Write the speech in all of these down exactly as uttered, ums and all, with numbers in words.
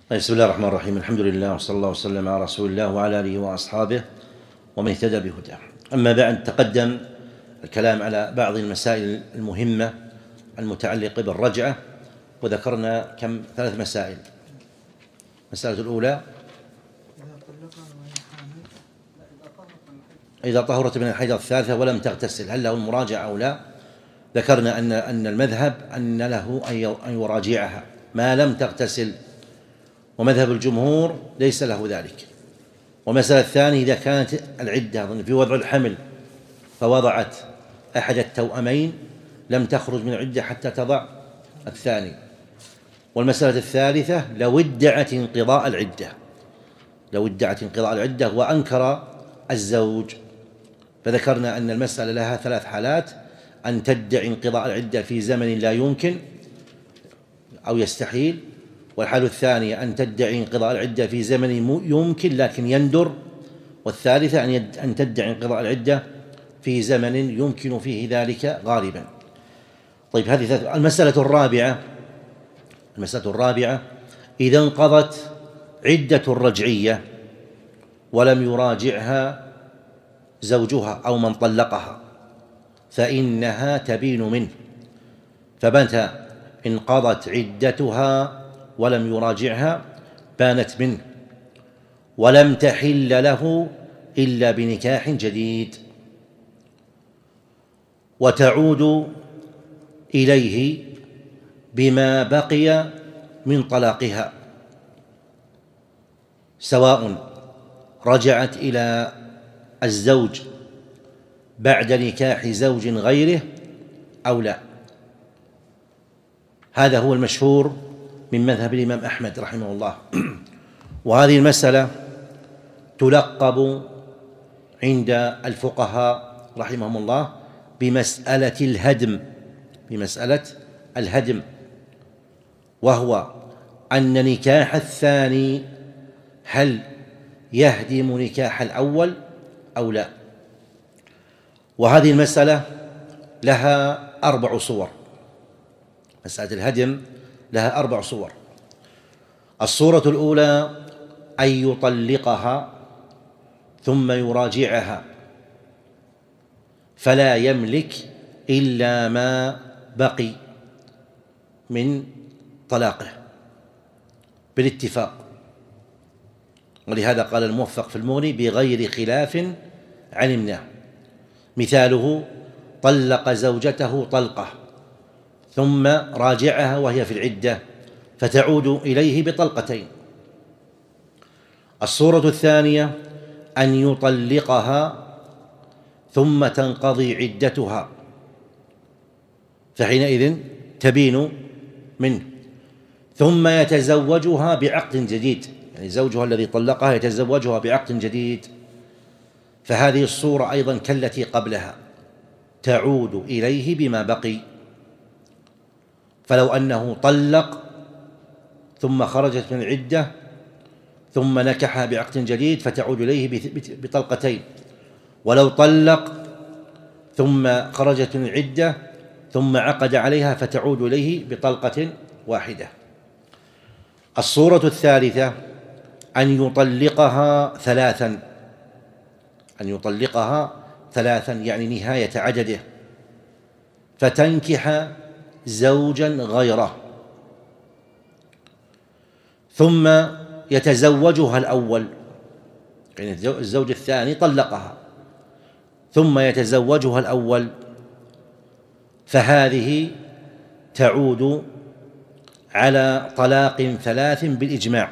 بسم الله الرحمن الرحيم. الحمد لله وصلى الله وسلم على رسول الله وعلى آله وأصحابه ومن اهتدى بهداه. أما بعد، تقدم الكلام على بعض المسائل المهمة المتعلقة بالرجعة، وذكرنا كم ثلاث مسائل. المسألة الأولى: إذا طهرت من الحيضة الثالثة ولم تغتسل هل له المراجعة أو لا؟ ذكرنا أن أن المذهب أن له أن يراجعها ما لم تغتسل، ومذهب الجمهور ليس له ذلك. والمسألة الثانية: إذا كانت العدة في وضع الحمل فوضعت أحد التوأمين لم تخرج من العدة حتى تضع الثاني. والمسألة الثالثة: لو ادعت انقضاء العدة لو ادعت انقضاء العدة وأنكر الزوج، فذكرنا أن المسألة لها ثلاث حالات: أن تدعي انقضاء العدة في زمن لا يمكن أو يستحيل، والحالة الثانية أن تدعي انقضاء العدة في زمن يمكن لكن يندر، والثالثة أن تدعي انقضاء العدة في زمن يمكن فيه ذلك غالبا. طيب، هذه المسألة الرابعة. المسألة الرابعة: إذا انقضت عدة الرجعية ولم يراجعها زوجها أو من طلقها فإنها تبين منه، فمتى انقضت عدتها ولم يراجعها بانت منه، ولم تحل له إلا بنكاح جديد، وتعود إليه بما بقي من طلاقها، سواء رجعت إلى الزوج بعد نكاح زوج غيره أو لا. هذا هو المشهور من مذهب الإمام أحمد رحمه الله. وهذه المسألة تلقب عند الفقهاء رحمهم الله بمسألة الهدم بمسألة الهدم وهو أن نكاح الثاني هل يهدم نكاح الأول أو لا. وهذه المسألة لها أربع صور. مسألة الهدم لها أربع صور. الصورة الأولى: أن يطلقها ثم يراجعها فلا يملك إلا ما بقي من طلاقه بالاتفاق، ولهذا قال الموفق في المغني: بغير خلاف علمناه. مثاله: طلق زوجته طلقة ثم راجعها وهي في العدة فتعود إليه بطلقتين. الصورة الثانية: أن يطلقها ثم تنقضي عدتها فحينئذ تبين منه، ثم يتزوجها بعقد جديد، يعني زوجها الذي طلقها يتزوجها بعقد جديد، فهذه الصورة أيضا كالتي قبلها تعود إليه بما بقي. فلو أنه طلق ثم خرجت من العدة ثم نكحها بعقد جديد فتعود إليه بطلقتين، ولو طلق ثم خرجت من العدة ثم عقد عليها فتعود إليه بطلقة واحدة. الصورة الثالثة: أن يطلقها ثلاثا أن يطلقها ثلاثا يعني نهاية عدده، فتنكح زوجا غيره ثم يتزوجها الأول، يعني الزوج الثاني طلقها ثم يتزوجها الأول، فهذه تعود على طلاق ثلاث بالإجماع.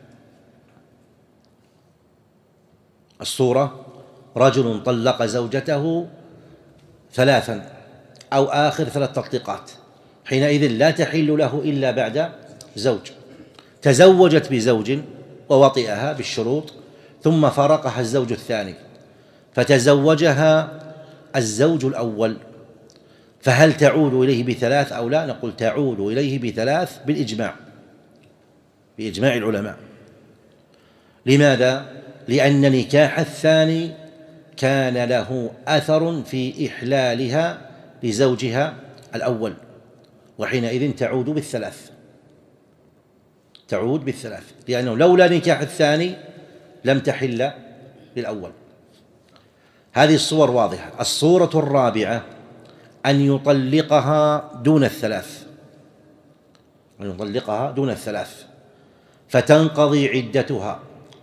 الصورة: رجل طلق زوجته ثلاثا أو آخر ثلاث تطليقات، حينئذ لا تحل له إلا بعد زوج. تزوجت بزوج ووطئها بالشروط ثم فارقها الزوج الثاني فتزوجها الزوج الأول، فهل تعود إليه بثلاث أو لا؟ نقول تعود إليه بثلاث بالإجماع بإجماع العلماء. لماذا؟ لأن نكاح الثاني كان له أثر في إحلالها لزوجها الأول، وحينئذ تعود بالثلاث تعود بالثلاث، لأنه لولا نكاح الثاني لم تحل للأول. هذه الصور واضحة. الصورة الرابعة أن يطلقها دون الثلاث، أن يطلقها دون الثلاث فتنقضي عدتها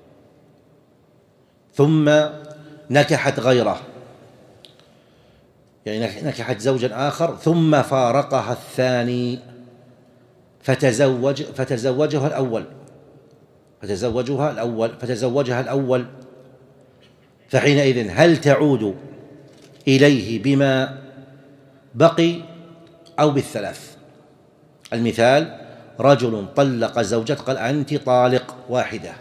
ثم نكحت غيره، يعني نكحت زوجا آخر ثم فارقها الثاني فتزوج فتزوجها الأول فتزوجها الأول فتزوجها الأول فحينئذ هل تعود إليه بما بقي أو بالثلاث؟ المثال: رجل طلق زوجته قال أنت طالق واحدة،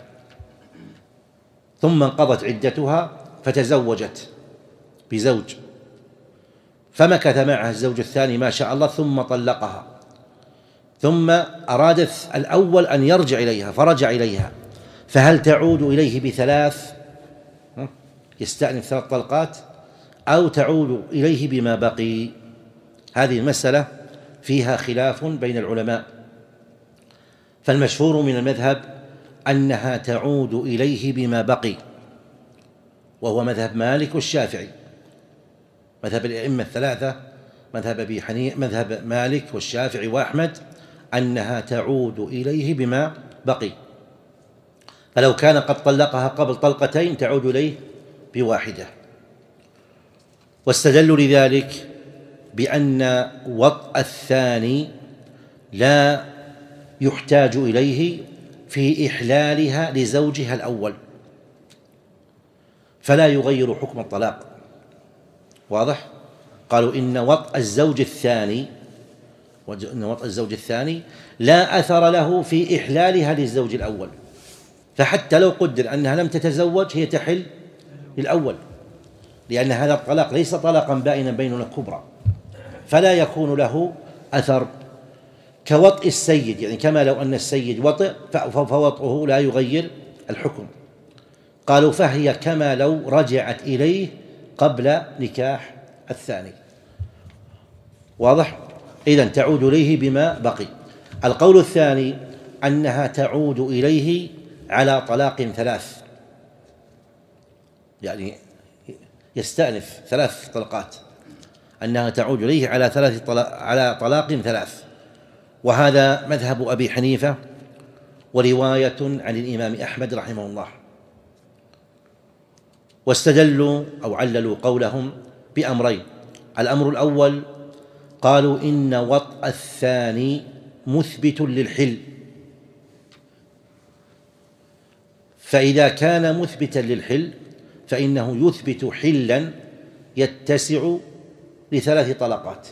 ثم انقضت عدتها فتزوجت بزوج، فمكث معها الزوج الثاني ما شاء الله ثم طلقها، ثم أراد الأول أن يرجع إليها فرجع إليها، فهل تعود إليه بثلاث يستأنف ثلاث طلقات أو تعود إليه بما بقي؟ هذه المسألة فيها خلاف بين العلماء، فالمشهور من المذهب أنها تعود إليه بما بقي، وهو مذهب مالك والشافعي، مذهب الأئمة الثلاثة، مذهب أبي حنيفة مذهب مالك والشافعي وأحمد، أنها تعود إليه بما بقي، فلو كان قد طلقها قبل طلقتين تعود إليه بواحدة. واستدلوا لذلك بأن وطء الثاني لا يحتاج إليه في إحلالها لزوجها الأول، فلا يغير حكم الطلاق. واضح؟ قالوا إن وطء الزوج الثاني إن وطء الزوج الثاني لا أثر له في إحلالها للزوج الأول، فحتى لو قدر أنها لم تتزوج هي تحل للأول، لأن هذا الطلاق ليس طلاقا بائنا بينونة كبرى، فلا يكون له أثر كوطء السيد، يعني كما لو أن السيد وطئ فوطئه لا يغير الحكم. قالوا فهي كما لو رجعت إليه قبل نكاح الثاني. واضح؟ إذن تعود إليه بما بقي. القول الثاني أنها تعود إليه على طلاق ثلاث، يعني يستأنف ثلاث طلقات، أنها تعود إليه على ثلاث طلاق على طلاق ثلاث، وهذا مذهب أبي حنيفة ورواية عن الإمام أحمد رحمه الله. واستدلوا أو عللوا قولهم بأمرين: الأمر الأول قالوا إن وطء الثاني مثبت للحل، فإذا كان مثبتا للحل فإنه يثبت حلا يتسع لثلاث طلقات.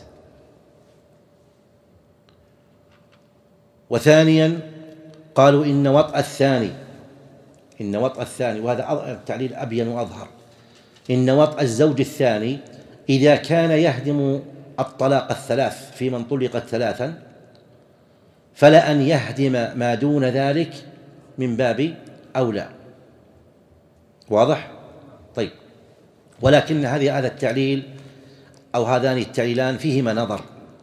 وثانيا قالوا إن وطء الثاني إن وطء الثاني وهذا التعليل أبين وأظهر، إن وطء الزوج الثاني إذا كان يهدم الطلاق الثلاث في من طلقت ثلاثا فلا أن يهدم ما دون ذلك من باب أولى. واضح؟ طيب، ولكن هذه هذا التعليل أو هذان التعليلان فيهما نظر.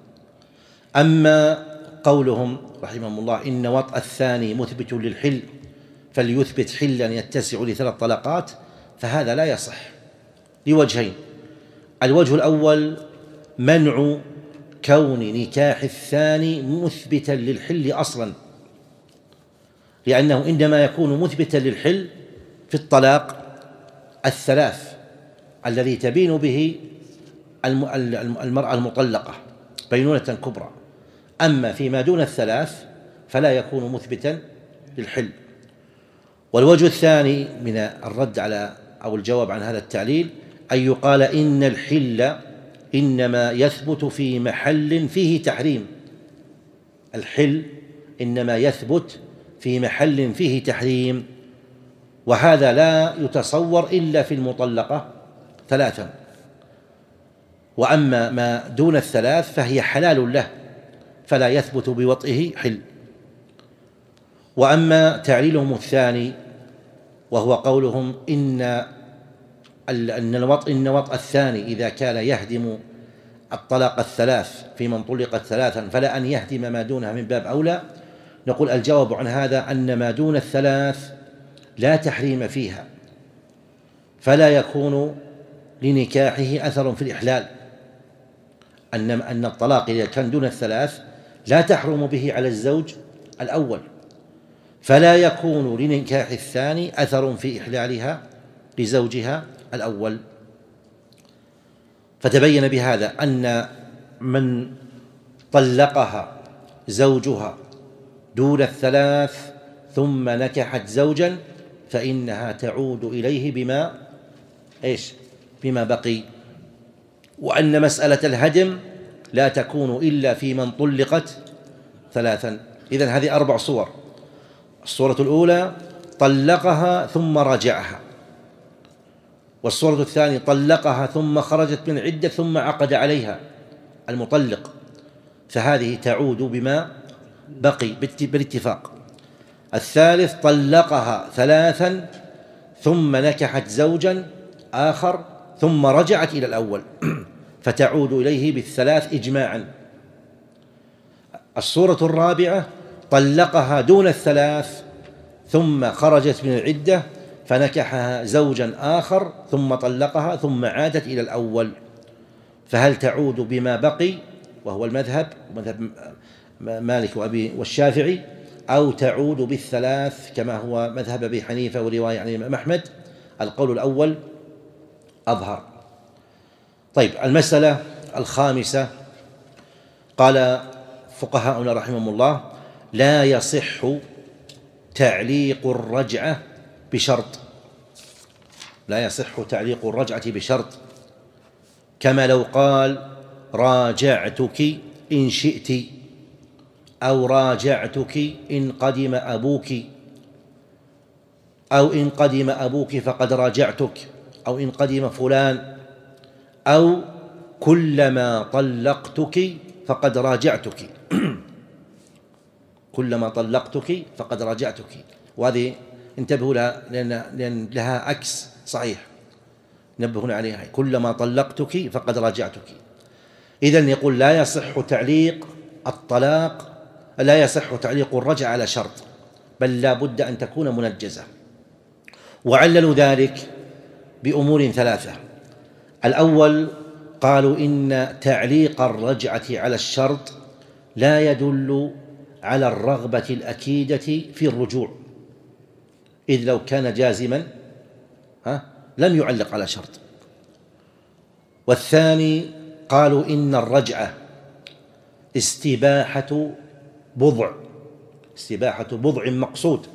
أما قولهم رحمهم الله إن وطء الثاني مثبت للحل فليثبت حلا يتسع لثلاث طلقات، فهذا لا يصح لوجهين: الوجه الأول منع كون نكاح الثاني مثبتا للحل أصلا، لأنه إنما يكون مثبتا للحل في الطلاق الثلاث الذي تبين به المرأة المطلقة بينونة كبرى، أما فيما دون الثلاث فلا يكون مثبتا للحل. والوجه الثاني من الرد على أو الجواب عن هذا التعليل أن يقال إن الحل إنما يثبت في محل فيه تحريم، الحل إنما يثبت في محل فيه تحريم، وهذا لا يتصور إلا في المطلقة ثلاثا، وأما ما دون الثلاث فهي حلال له فلا يثبت بوطئه حل. وأما تعليلهم الثاني وهو قولهم إن أن الوطء إن وطء الثاني إذا كان يهدم الطلاق الثلاث في من طلقت ثلاثا فلا أن يهدم ما دونها من باب أولى، نقول الجواب عن هذا أن ما دون الثلاث لا تحريم فيها، فلا يكون لنكاحه أثر في الإحلال، أن أن الطلاق إذا كان دون الثلاث لا تحرم به على الزوج الأول، فلا يكون لنكاح الثاني أثر في إحلالها لزوجها الأول. فتبين بهذا أن من طلقها زوجها دون الثلاث ثم نكحت زوجا فإنها تعود إليه بما إيش بما بقي، وأن مسألة الهدم لا تكون إلا في من طلقت ثلاثا. إذن هذه أربع صور. الصورة الأولى طلقها ثم راجعها، والصورة الثانية طلقها ثم خرجت من عدة ثم عقد عليها المطلق، فهذه تعود بما بقي بالاتفاق. الثالث طلقها ثلاثا ثم نكحت زوجا آخر ثم رجعت إلى الأول فتعود إليه بالثلاث إجماعا. الصورة الرابعة طلقها دون الثلاث ثم خرجت من العدة فنكحها زوجا آخر ثم طلقها ثم عادت إلى الأول، فهل تعود بما بقي وهو المذهب مذهب مالك وأبي والشافعي، أو تعود بالثلاث كما هو مذهب أبي حنيفة ورواية عن الإمام أحمد؟ القول الأول أظهر. طيب، المسألة الخامسة قال فقهاؤنا رحمهم الله: لا يصح تعليق الرجعة بشرط، لا يصح تعليق الرجعة بشرط، كما لو قال راجعتك إن شئت، أو راجعتك إن قدم أبوك، أو إن قدم أبوك فقد راجعتك، أو إن قدم فلان، أو كلما طلقتك فقد راجعتك كلما طلقتك فقد راجعتك. وهذه انتبهوا لها لأن لها عكس صحيح، نبهنا عليها: كلما طلقتك فقد راجعتك. إذن يقول لا يصح تعليق الطلاق، لا يصح تعليق الرجعة على شرط، بل لا بد أن تكون منجزة. وعللوا ذلك بأمور ثلاثة. الأول قالوا إن تعليق الرجعة على الشرط لا يدل على الرغبة الأكيدة في الرجوع، إذ لو كان جازما ها لم يعلق على شرط. والثاني قالوا إن الرجعة استباحة بضع استباحة بضع مقصود،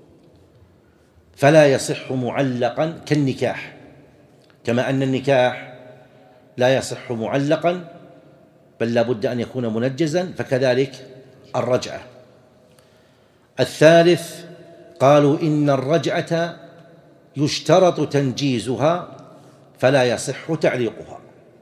فلا يصح معلقا كالنكاح، كما أن النكاح لا يصح معلقا بل لا بد أن يكون منجزا، فكذلك الرجعة. الثالث قالوا إن الرجعة يشترط تنجيزها فلا يصح تعليقها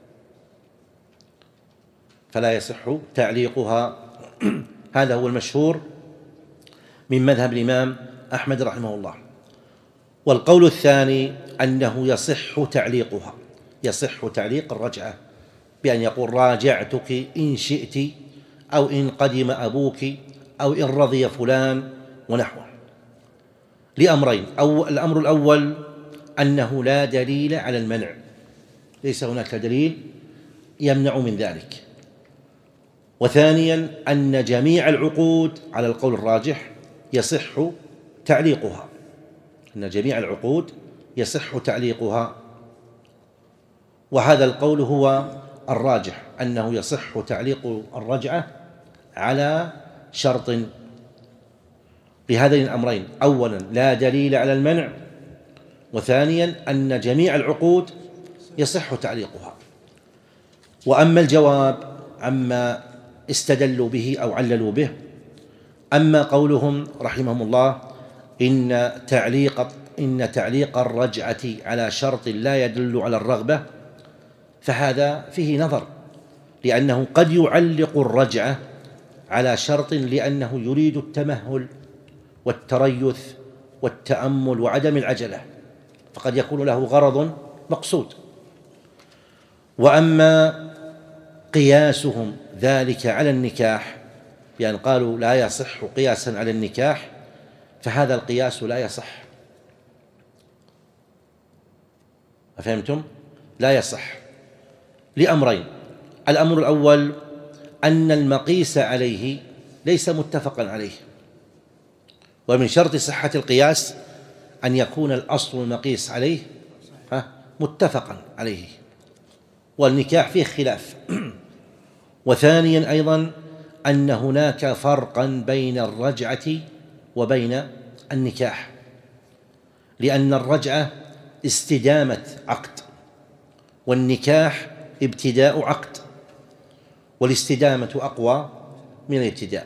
فلا يصح تعليقها هذا هو المشهور من مذهب الإمام أحمد رحمه الله. والقول الثاني أنه يصح تعليقها، يصح تعليق الرجعة بأن يقول راجعتك إن شئت، أو إن قدم أبوك، أو إن رضي فلان ونحوه، لأمرين: أو الأمر الأول أنه لا دليل على المنع، ليس هناك دليل يمنع من ذلك. وثانيا أن جميع العقود على القول الراجح يصح تعليقها، أن جميع العقود يصح تعليقها، وهذا القول هو الراجح، أنه يصح تعليق الرجعة على شرط بهذين الأمرين: أولا لا دليل على المنع، وثانيا أن جميع العقود يصح تعليقها. وأما الجواب عما استدلوا به أو عللوا به، أما قولهم رحمهم الله إن تعليق إن تعليق الرجعة على شرط لا يدل على الرغبة، فهذا فيه نظر، لأنه قد يعلق الرجعة على شرط لأنه يريد التمهل والتريث والتأمل وعدم العجلة، فقد يكون له غرض مقصود. وأما قياسهم ذلك على النكاح بأن قالوا لا يصح قياسا على النكاح، فهذا القياس لا يصح. أفهمتم؟ لا يصح لأمرين: الأمر الأول أن المقيس عليه ليس متفقا عليه، ومن شرط صحة القياس أن يكون الأصل المقيس عليه متفقا عليه، والنكاح فيه خلاف. وثانيا أيضا أن هناك فرقا بين الرجعة وبين النكاح، لأن الرجعة استدامة عقد، والنكاح ابتداء عقد، والاستدامة أقوى من الابتداء.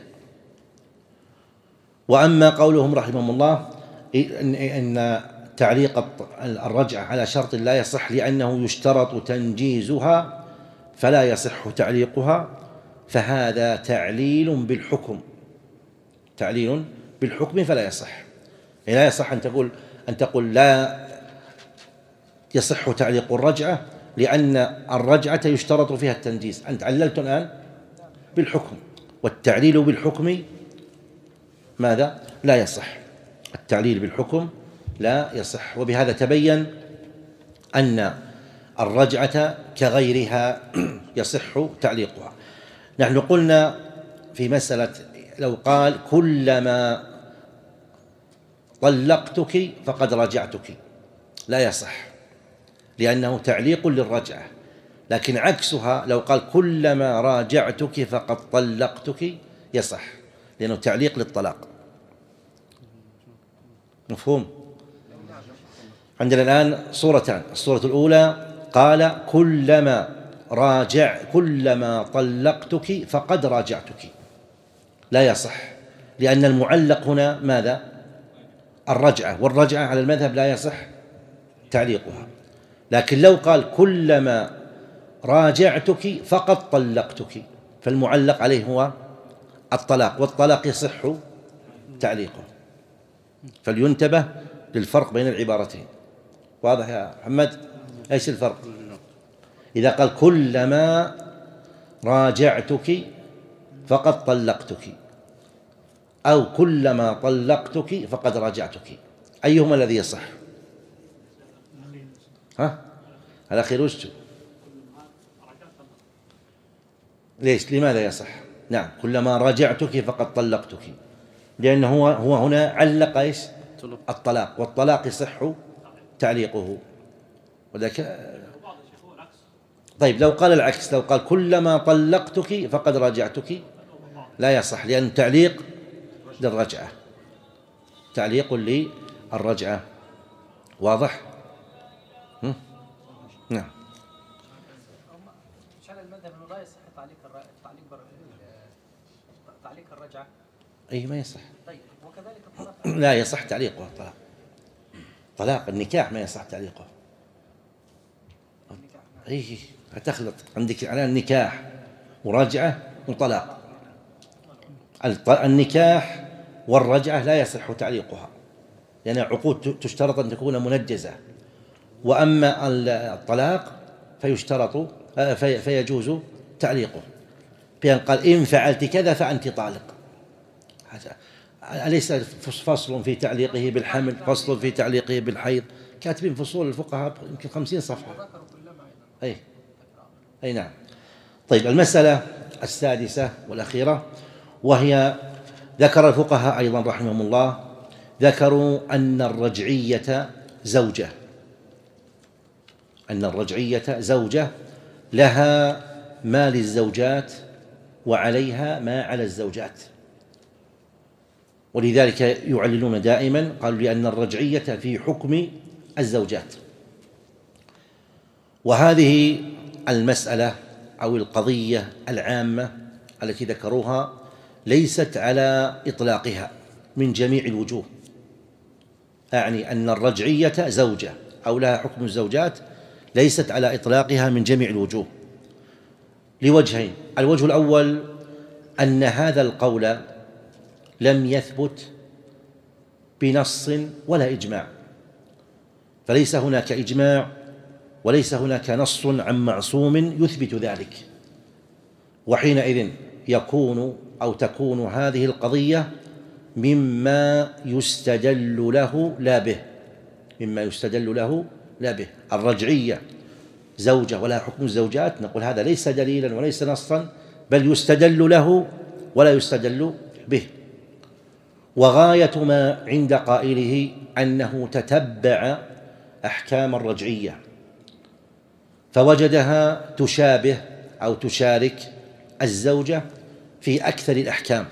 وأما قولهم رحمهم الله إن تعليق الرجعة على شرط لا يصح لأنه يشترط تنجيزها فلا يصح تعليقها، فهذا تعليل بالحكم، تعليل بالحكم فلا يصح. يعني لا يصح أن تقول أن تقول لا يصح تعليق الرجعة لأن الرجعة يشترط فيها التنجيز. أنت عللت الآن بالحكم، والتعليل بالحكم ماذا؟ لا يصح. التعليل بالحكم لا يصح. وبهذا تبين أن الرجعة كغيرها يصح تعليقها. نحن قلنا في مسألة لو قال كلما طلقتك فقد رجعتك لا يصح، لأنه تعليق للرجعة. لكن عكسها لو قال كلما راجعتك فقد طلقتك يصح، لأنه تعليق للطلاق. مفهوم؟ عندنا الآن صورتان: الصورة الأولى قال كلما راجع كلما طلقتك فقد راجعتك، لا يصح، لأن المعلق هنا ماذا؟ الرجعة، والرجعة على المذهب لا يصح تعليقها. لكن لو قال كلما راجعتك فقد طلقتك، فالمعلق عليه هو الطلاق، والطلاق يصح تعليقه. فلينتبه للفرق بين العبارتين. واضح يا محمد؟ ايش الفرق؟ إذا قال كلما راجعتك فقد طلقتك، أو كلما طلقتك فقد راجعتك، أيهما الذي يصح؟ ها؟ الأخير وش؟ ليش؟ لماذا يصح؟ نعم، كلما راجعتك فقد طلقتك، لأنه هو هو هنا علق ايش؟ الطلاق، والطلاق يصح تعليقه. وذلك طيب لو قال العكس، لو قال كلما طلقتك فقد راجعتك لا يصح، لأن تعليق للرجعة، تعليق للرجعة. واضح؟ نعم. شأن المذهب أنه لا يصح تعليق تعليق تعليق الرجعة. أي ما يصح. طيب وكذلك الطلاق لا يصح تعليقه. الطلاق طلاق النكاح ما يصح تعليقه. أي هتخلط عندك على النكاح ورجعة وطلاق. النكاح والرجعة لا يصح تعليقها، لأن يعني عقود تشترط أن تكون منجزة. وأما الطلاق فيشترط في فيجوز تعليقه، بأن قال إن فعلت كذا فأنت طالق. أليس فصل في تعليقه بالحمل، فصل في تعليقه بالحيض، كاتبين فصول الفقهاء يمكن خمسين صفحة. أي أي نعم. طيب المسألة السادسة والأخيرة، وهي ذكر الفقهاء أيضا رحمهم الله، ذكروا أن الرجعية زوجة، أن الرجعية زوجة لها ما للزوجات وعليها ما على الزوجات، ولذلك يعللون دائما، قالوا لأن الرجعية في حكم الزوجات. وهذه المسألة أو القضية العامة التي ذكروها ليست على إطلاقها من جميع الوجوه، أعني أن الرجعية زوجة أو لها حكم الزوجات ليست على إطلاقها من جميع الوجوه، لوجهين: الوجه الأول أن هذا القول لم يثبت بنص ولا إجماع، فليس هناك إجماع وليس هناك نص عن معصوم يثبت ذلك، وحينئذ يكون أو تكون هذه القضية مما يستدل له لا به، مما يستدل له لا به. الرجعية زوجة ولها حكم الزوجات، نقول هذا ليس دليلا وليس نصا، بل يستدل له ولا يستدل به. وغاية ما عند قائله أنه تتبع أحكام الرجعية فوجدها تشابه أو تشارك الزوجة في أكثر الأحكام،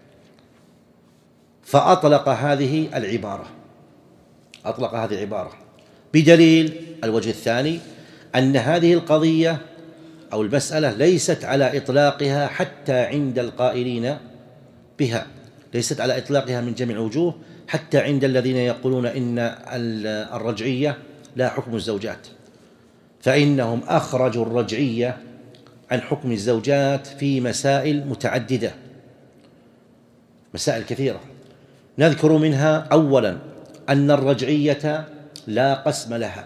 فأطلق هذه العبارة، أطلق هذه العبارة بدليل الوجه الثاني أن هذه القضية أو المسألة ليست على إطلاقها حتى عند القائلين بها، ليست على إطلاقها من جميع الوجوه حتى عند الذين يقولون إن الرجعية لا حكم الزوجات، فإنهم أخرجوا الرجعية عن حكم الزوجات في مسائل متعددة، مسائل كثيرة. نذكر منها أولا أن الرجعية لا قسم لها،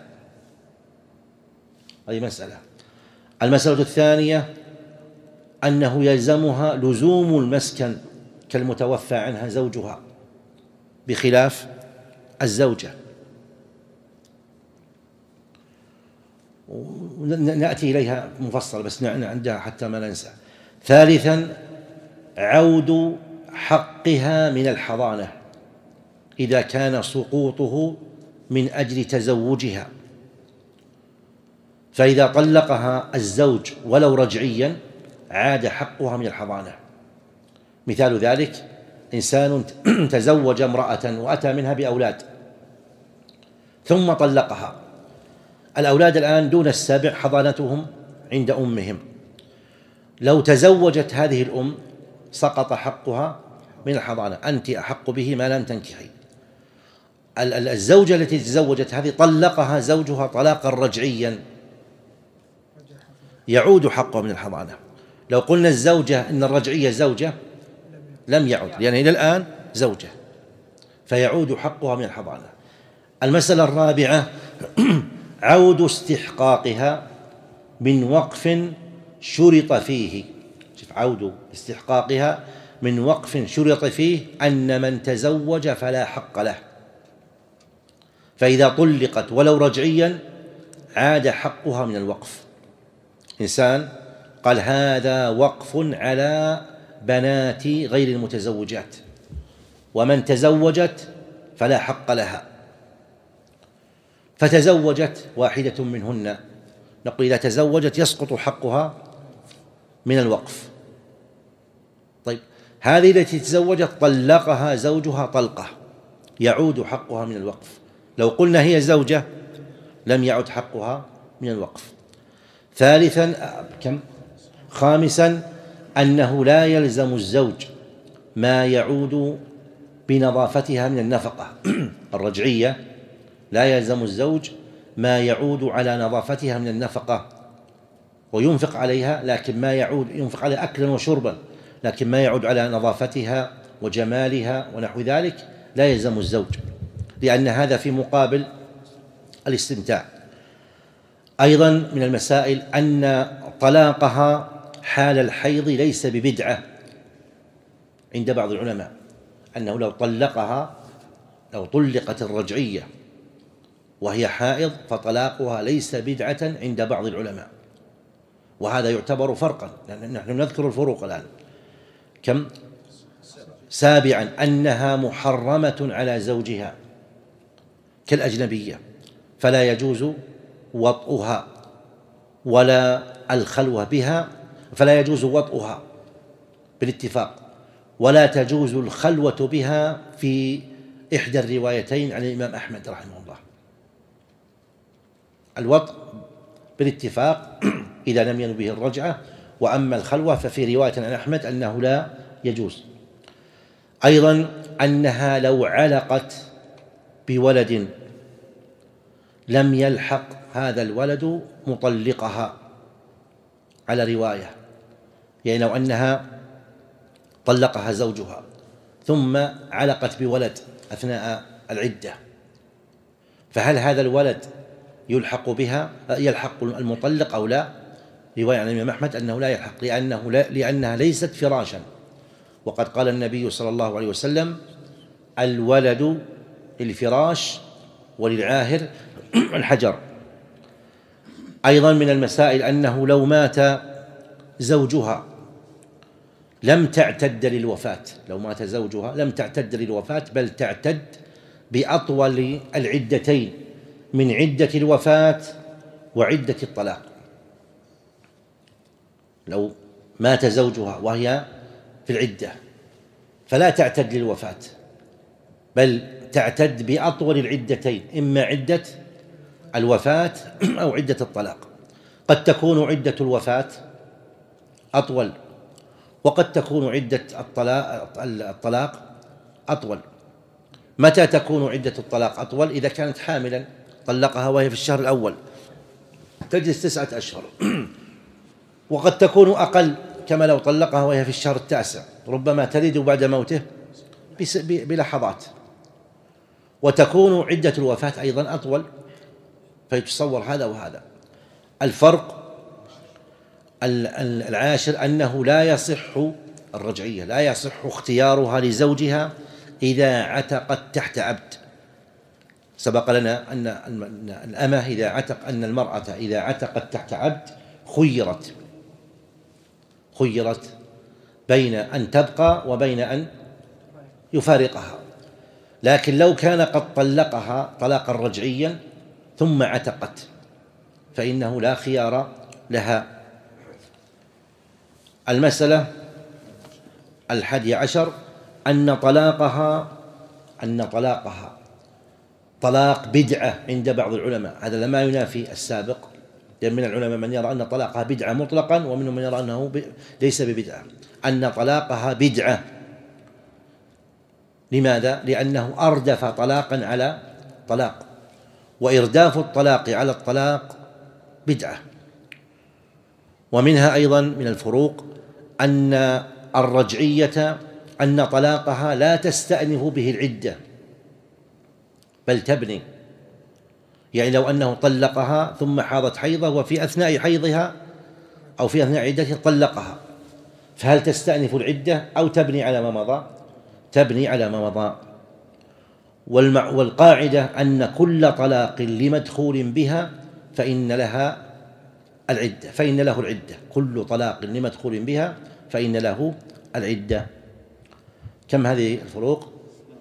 هذه مسألة. المسألة الثانية أنه يلزمها لزوم المسكن كالمتوفى عنها زوجها بخلاف الزوجة. نأتي إليها مفصل بس عندها حتى ما ننسى. ثالثا عود حقها من الحضانة إذا كان سقوطه من أجل تزوجها، فإذا طلقها الزوج ولو رجعيا عاد حقها من الحضانة. مثال ذلك إنسان تزوج امرأة وأتى منها بأولاد ثم طلقها، الأولاد الآن دون السابع حضانتهم عند أمهم، لو تزوجت هذه الأم سقط حقها من الحضانة، أنت أحق به ما لم تنكحي. الزوجة التي تزوجت هذه طلقها زوجها طلاقا رجعيا يعود حقها من الحضانة. لو قلنا الزوجة إن الرجعية زوجة لم يعد، لأن إلى الآن زوجة، فيعود حقها من الحضانة. المسألة الرابعة عود استحقاقها من وقف شرط فيه، شوف، عود استحقاقها من وقف شرط فيه أن من تزوج فلا حق له، فإذا طلقت ولو رجعيا عاد حقها من الوقف. إنسان قال هذا وقف على بنات غير المتزوجات، ومن تزوجت فلا حق لها، فتزوجت واحدة منهن، نقول إذا تزوجت يسقط حقها من الوقف. طيب هذه التي تزوجت طلقها زوجها طلقة يعود حقها من الوقف، لو قلنا هي زوجة لم يعد حقها من الوقف. ثالثا كم خامسا أنه لا يلزم الزوج ما يعود بنظافتها من النفقة. الرجعية لا يلزم الزوج ما يعود على نظافتها من النفقة، وينفق عليها لكن ما يعود، ينفق عليها أكلا وشربا، لكن ما يعود على نظافتها وجمالها ونحو ذلك لا يلزم الزوج، لأن هذا في مقابل الاستمتاع. أيضا من المسائل أن طلاقها حال الحيض ليس ببدعة عند بعض العلماء، أنه لو طلقها لو طلقت الرجعية وهي حائض فطلاقها ليس بدعة عند بعض العلماء، وهذا يعتبر فرقا، لأن نحن نذكر الفروق الآن. كم سابعا أنها محرمة على زوجها كالأجنبية، فلا يجوز وطئها ولا الخلوة بها، فلا يجوز وطئها بالاتفاق، ولا تجوز الخلوة بها في إحدى الروايتين عن الإمام أحمد رحمه الله. الوطء بالاتفاق إذا لم ينو به الرجعة، وأما الخلوة ففي رواية عن أحمد أنه لا يجوز. أيضا أنها لو علقت بولد لم يلحق هذا الولد مطلقها على رواية، يعني لو أنها طلقها زوجها ثم علقت بولد أثناء العدة، فهل هذا الولد يلحق بها يلحق المطلق أو لا؟ رواية عن الإمام أحمد أنه لا يلحق لأنه لا لأنها ليست فراشا، وقد قال النبي صلى الله عليه وسلم: الولد للفراش وللعاهر الحجر. أيضا من المسائل أنه لو مات زوجها لم تعتد للوفاة، لو مات زوجها لم تعتد للوفاة بل تعتد بأطول العدتين من عدة الوفاة وعدة الطلاق. لو مات زوجها وهي في العدة فلا تعتد للوفاة بل تعتد بأطول العدتين، إما عدة الوفاة أو عدة الطلاق. قد تكون عدة الوفاة أطول وقد تكون عدة الطلاق الطلاق أطول. متى تكون عدة الطلاق أطول؟ إذا كانت حاملا طلقها وهي في الشهر الأول تجلس تسعة أشهر، وقد تكون أقل كما لو طلقها وهي في الشهر التاسع، ربما تلد بعد موته بلحظات. وتكون عدة الوفاة أيضا أطول، فيتصور هذا وهذا. الفرق العاشر أنه لا يصح الرجعية، لا يصح اختيارها لزوجها إذا عتقت تحت عبد. سبق لنا أن الأمة إذا عتق أن المرأة إذا عتقت تحت عبد خيرت خيرت بين أن تبقى وبين أن يفارقها، لكن لو كان قد طلقها طلاقا رجعيا ثم عتقت فإنه لا خيار لها. المسألة الحادية عشر أن طلاقها أن طلاقها طلاق بدعة عند بعض العلماء. هذا لما ينافي السابق، لأن من العلماء من يرى أن طلاقها بدعة مطلقا ومنهم من يرى أنه ليس ببدعة، أن طلاقها بدعة. لماذا؟ لأنه أردف طلاقا على طلاق، وإرداف الطلاق على الطلاق بدعة. ومنها أيضا من الفروق أن الرجعية أن طلاقها لا تستأنف به العدة بل تبني، يعني لو أنه طلقها ثم حاضت حيضة وفي أثناء حيضها أو في أثناء عدتها طلقها، فهل تستأنف العدة أو تبني على ما مضى؟ تبني على ما مضى. والقاعدة أن كل طلاق لمدخول بها فإن لها العدة فإن له العدة كل طلاق لمدخول بها فإن له العدة. كم هذه الفروق؟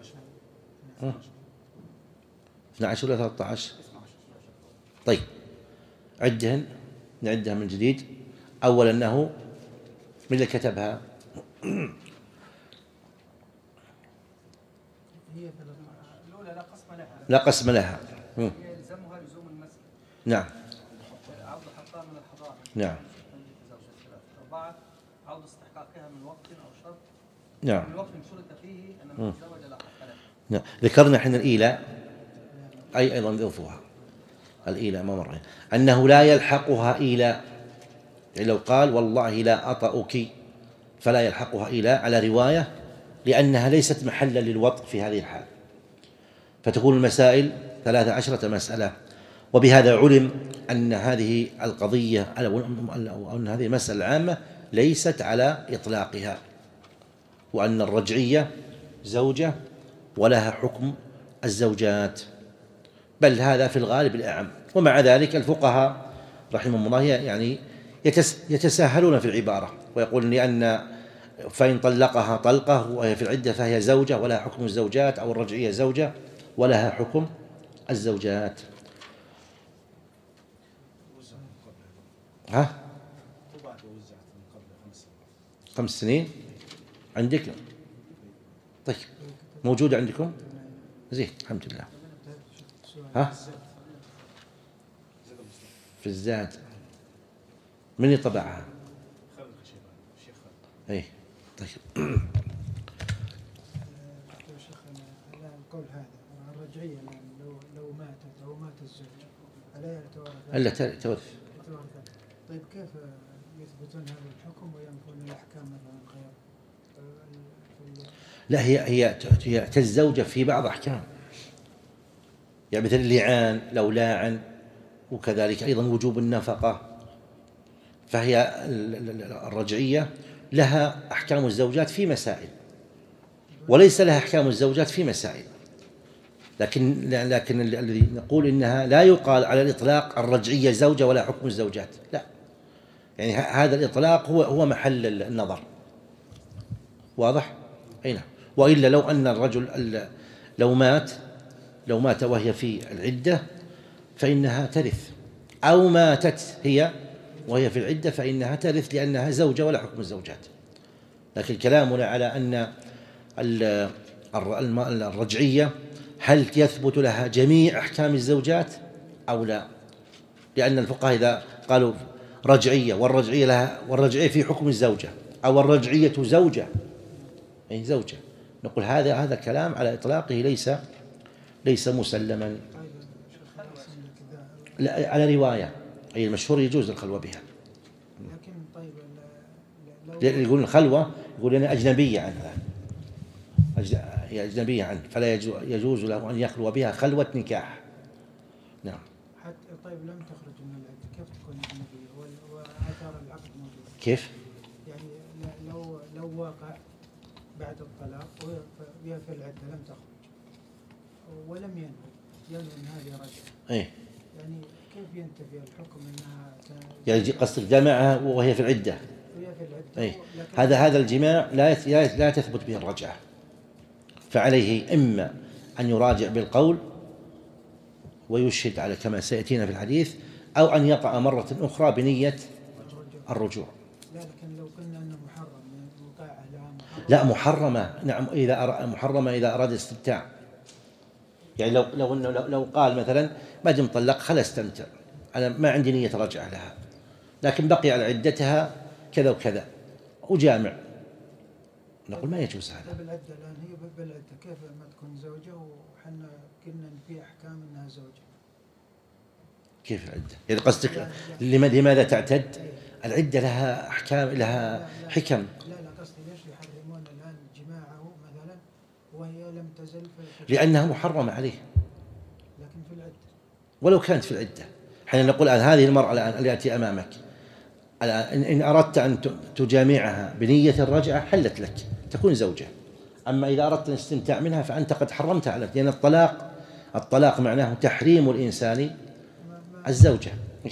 اثنا عشر ولا ثلاثة عشر؟ طيب عدهن، نعدها من جديد. أولا أنه من اللي كتبها؟ الأولى لا قسم لها لا قسم لها. هي يلزمها لزوم المسك. نعم. عوض حقها من الحضانة. نعم. أربعة عوض استحقاقها من وقت أو شرط. نعم. من وقت شرط فيه أن من تزوج لا حق له. نعم. ذكرنا احنا الإيلاء، أي أيضا ذوفها الإيلاء ما مر أنه لا يلحقها إيلاء، يعني لو قال والله لا أطأك فلا يلحقها إيلاء على رواية، لأنها ليست محلا للوطء في هذه الحال. فتكون المسائل ثلاثة عشرة مسألة. وبهذا علم أن هذه القضية أو أن هذه المسألة العامة ليست على إطلاقها، وأن الرجعية زوجة ولها حكم الزوجات، بل هذا في الغالب الأعم. ومع ذلك الفقهاء رحمهم الله يعني يتساهلون في العبارة ويقولون لأن فإن طلقها طلقة وهي في العدة فهي زوجة ولها حكم الزوجات، أو الرجعية زوجة ولها حكم الزوجات. ها؟ خمس سنين عندك؟ طيب موجودة عندكم؟ زين الحمد لله. ها؟ في الزاد من اللي طبعها؟ ايه طيب. القول هذا الرجعية لو لو ماتت أو مات الزوج ألا يتوارث؟ ألا تورث. طيب كيف يثبتون هذا الحكم وينفون الأحكام مثلا غير؟ لا هي هي هي كالزوجة في بعض أحكام، يعني مثل اللعان لو لاعن، وكذلك أيضا وجوب النفقة. فهي الرجعية لها أحكام الزوجات في مسائل، وليس لها أحكام الزوجات في مسائل، لكن لكن الذي نقول إنها لا يقال على الإطلاق الرجعية زوجة ولا حكم الزوجات، لا، يعني هذا الإطلاق هو هو محل النظر. واضح؟ أي نعم. وإلا لو أن الرجل لو مات لو مات وهي في العدة فإنها ترث، أو ماتت هي وهي في العدة فإنها ترث لأنها زوجة ولا حكم الزوجات. لكن كلامنا على أن الرجعية هل يثبت لها جميع أحكام الزوجات أو لا؟ لأن الفقهاء إذا قالوا رجعية والرجعية لها والرجعية في حكم الزوجة أو الرجعية زوجة، أي زوجة، نقول هذا هذا كلام على إطلاقه ليس ليس مسلما. لا، على رواية، أي المشهور يجوز الخلوة بها. لكن طيب يقول الخلوة يقول أنا أجنبية عنها، هي أجنبية عنه فلا يجوز له أن يخلو بها خلوة نكاح. نعم. حتى طيب لم تخرج من العدة كيف تكون أجنبية وآثار العقد موجودة؟ كيف؟ يعني لو لو واقع بعد الطلاق وهي في العدة لم تخرج ولم ينوي ينوي أن هذه رجعة، إيه؟ يعني كيف ينتفي الحكم أنها يعني قصدك جماعها وهي في العدة؟ وهي في العدة. إيه؟ هذا هذا الجماع لا لا تثبت به الرجعة، فعليه إما أن يراجع بالقول ويشهد على كما سيأتينا في الحديث، أو أن يطأ مرة أخرى بنية الرجوع. لا، لكن لو قلنا أنه محرم وقاعة لها محرم. لا، محرمة، نعم، إذا محرمة إذا أراد استمتاع. يعني لو لو إنه لو قال مثلا ما دام طلق خلا استمتع، أنا ما عندي نية رجعة لها، لكن بقي على عدتها كذا وكذا وجامع، نقول ما يجوز هذا. بالعدة الآن هي بالعدة كيف ما تكون زوجة وحنا قلنا إن في أحكام إنها زوجة؟ كيف العدة؟ يعني قصدك لماذا تعتد؟ العدة لها أحكام، لها حكم. لا لا قصدي ليش يحرمون الآن جماعه مثلا وهي لم تزل في لأنها محرمة عليه، لكن في العدة ولو كانت في العدة. حين نقول الآن هذه المرأة الآن التي أمامك الآن إن أردت أن تجامعها بنية الرجعة حلت لك، تكون زوجة. أما إذا أردت الاستمتاع منها فأنت قد حرمتها عليك، لأن الطلاق الطلاق معناه تحريم الإنسان الزوجة،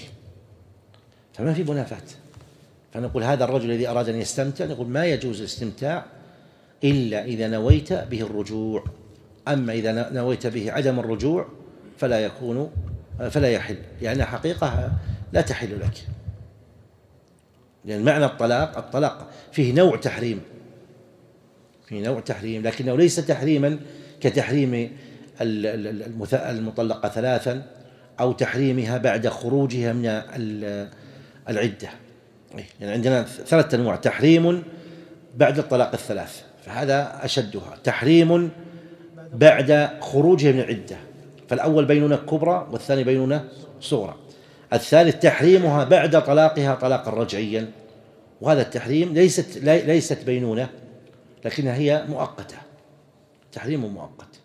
فما في منافاة. فنقول هذا الرجل الذي أراد أن يستمتع نقول ما يجوز الاستمتاع إلا إذا نويت به الرجوع، أما إذا نويت به عدم الرجوع فلا يكون فلا يحل، لأن حقيقة لا تحل لك، لأن معنى الطلاق الطلاق فيه نوع تحريم، فيه نوع تحريم، لكنه ليس تحريما كتحريم المطلقة ثلاثا أو تحريمها بعد خروجها من العدة. يعني عندنا ثلاثة أنواع: تحريم بعد الطلاق الثلاث فهذا أشدها، تحريم بعد خروجها من العدة فالأول بينونة كبرى والثاني بينونة صغرى، الثالث تحريمها بعد طلاقها طلاقا رجعيا، وهذا التحريم ليست ليست بينونة لكنها هي مؤقتة، تحريم مؤقت.